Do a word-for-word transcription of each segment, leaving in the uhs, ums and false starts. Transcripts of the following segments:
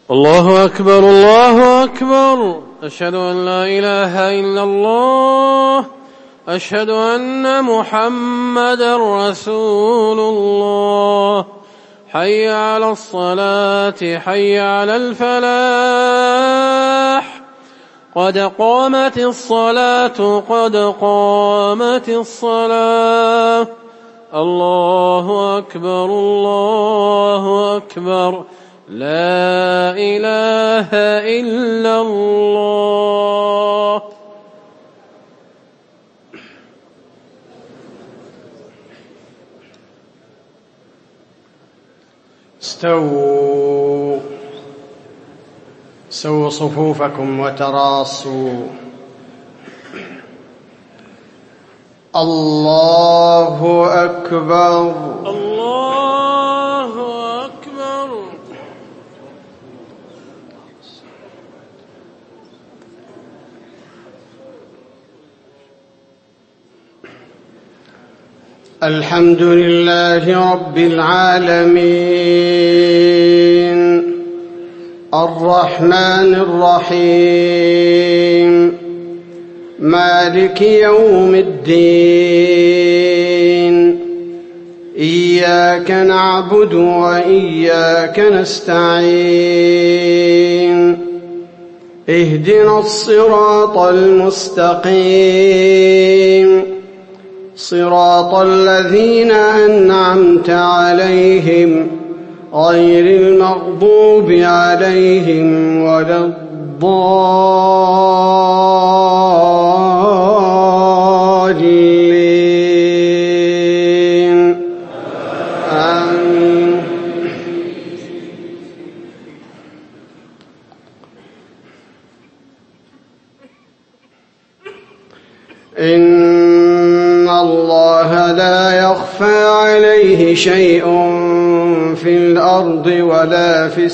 الله أكبر الله أكبر. أشهد أن لا إله إلا الله. أشهد أن محمدا رسول الله. حي على الصلاة حي على الفلاح. قد قامت الصلاة قد قامت الصلاة. الله أكبر الله أكبر. لا إله إلا الله. استووا سووا صفوفكم وتراصوا. الله أكبر الله أكبر. الحمد لله رب العالمين الرحمن الرحيم مالك يوم الدين. إياك نعبد وإياك نستعين. اهدنا الصراط المستقيم صراط الذين أنعمت عليهم غير المغضوب عليهم ولا الضالين. آمين. إن الله لا يخفى عليه شيء في الأرض ولا في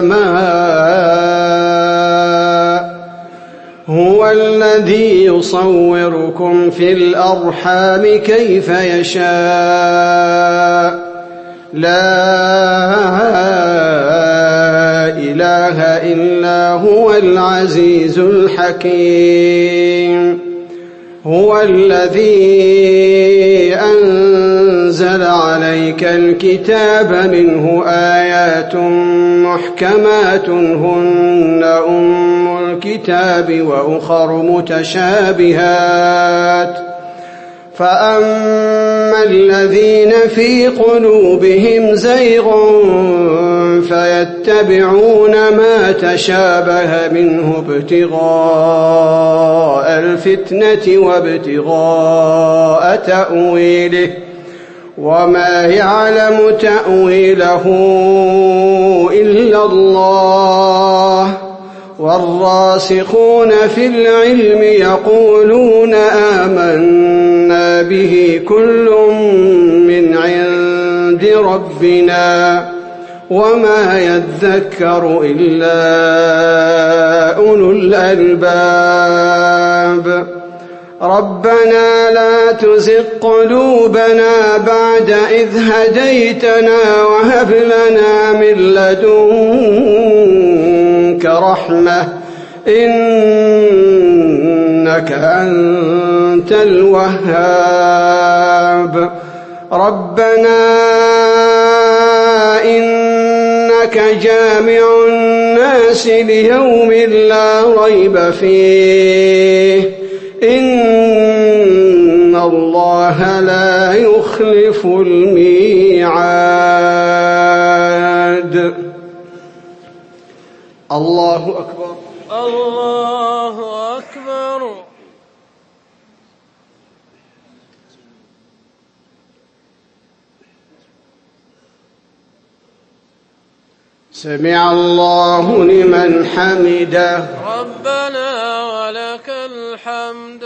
السماء. هو الذي يصوركم في الأرحام كيف يشاء. لا إله إلا هو العزيز الحكيم. هو الذي أنزل عليك الكتاب منه آيات محكمات هن أم الكتاب وأخر متشابهات. فأما الذين في قلوبهم زيغ فيتبعون ما تشابه منه ابتغاء الفتنة وابتغاء تأويله وما يعلم تأويله إلا الله. والراسخون في العلم يقولون آمنا به كل من عند ربنا وما يذكر إلا أولو الألباب. ربنا لا تزغ قلوبنا بعد إذ هديتنا وهب لنا من لدنك رحمة إنك أنت الوهاب. ربنا إنك جامع الناس ليوم لا ريب فيه إن الله لا يخلف الميعاد. الله أكبر الله أكبر. سمع الله لمن حمده. ربنا ولك الحمد.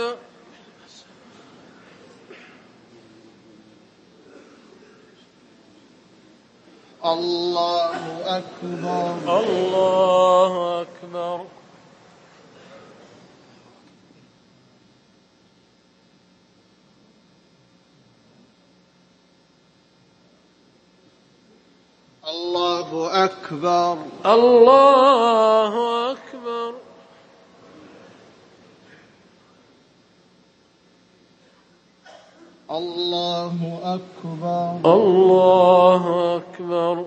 الله أكبر الله أكبر. الله أكبر. الله أكبر. الله أكبر. الله أكبر.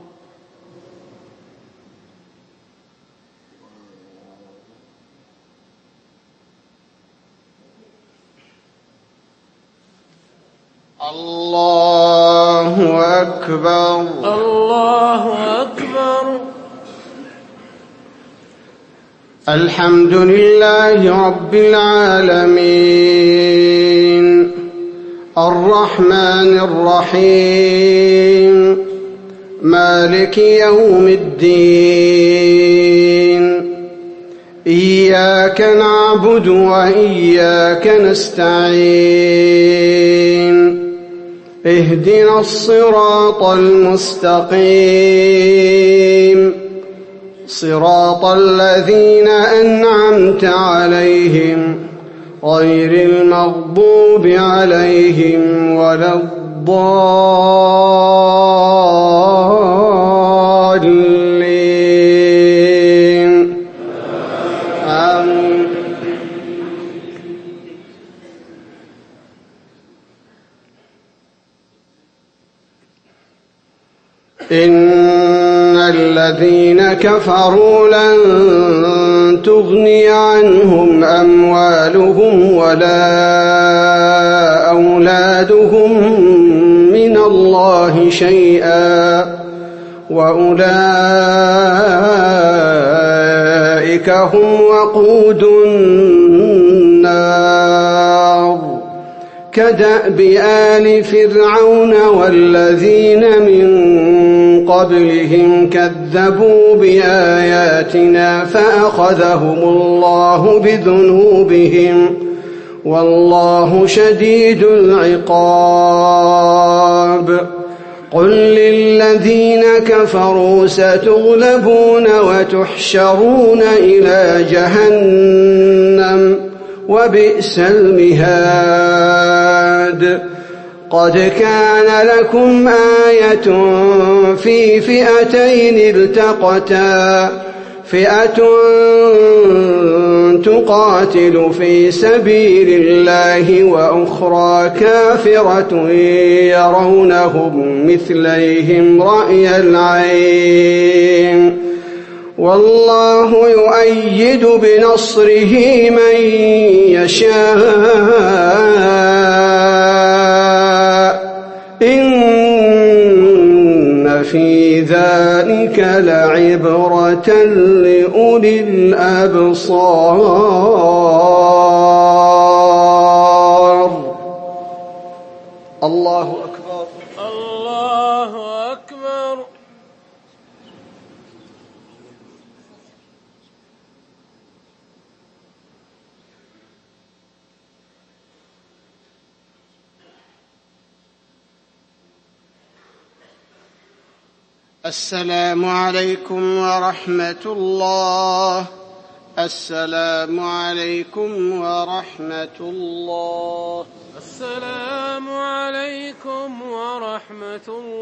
الله أكبر. الله أكبر. الحمد لله رب العالمين الرحمن الرحيم مالك يوم الدين إياك نعبد وإياك نستعين اهدنا الصراط المستقيم صراط الذين أنعمت عليهم غير المغضوب عليهم ولا الضالين آمين. إن الذين كفروا لن تغني عنهم أموالهم ولا أولادهم من الله شيئا وأولئك هم وقود النار كدأب آل فرعون والذين من قبلهم كذبوا بآياتنا فأخذهم الله بذنوبهم والله شديد العقاب. قل للذين كفروا ستغلبون وتحشرون إلى جهنم وبئس المهاد. قد كان لكم آية في فئتين التقتا فئة تقاتل في سبيل الله وأخرى كافرة يرونهم مثليهم رأي العين والله يؤيد بنصره من يشاء إن في ذلك لعبرة لأولي الأبصار. الله أكبر. الله أكبر. السلام عليكم ورحمة الله. السلام عليكم ورحمة الله. السلام عليكم ورحمة الله.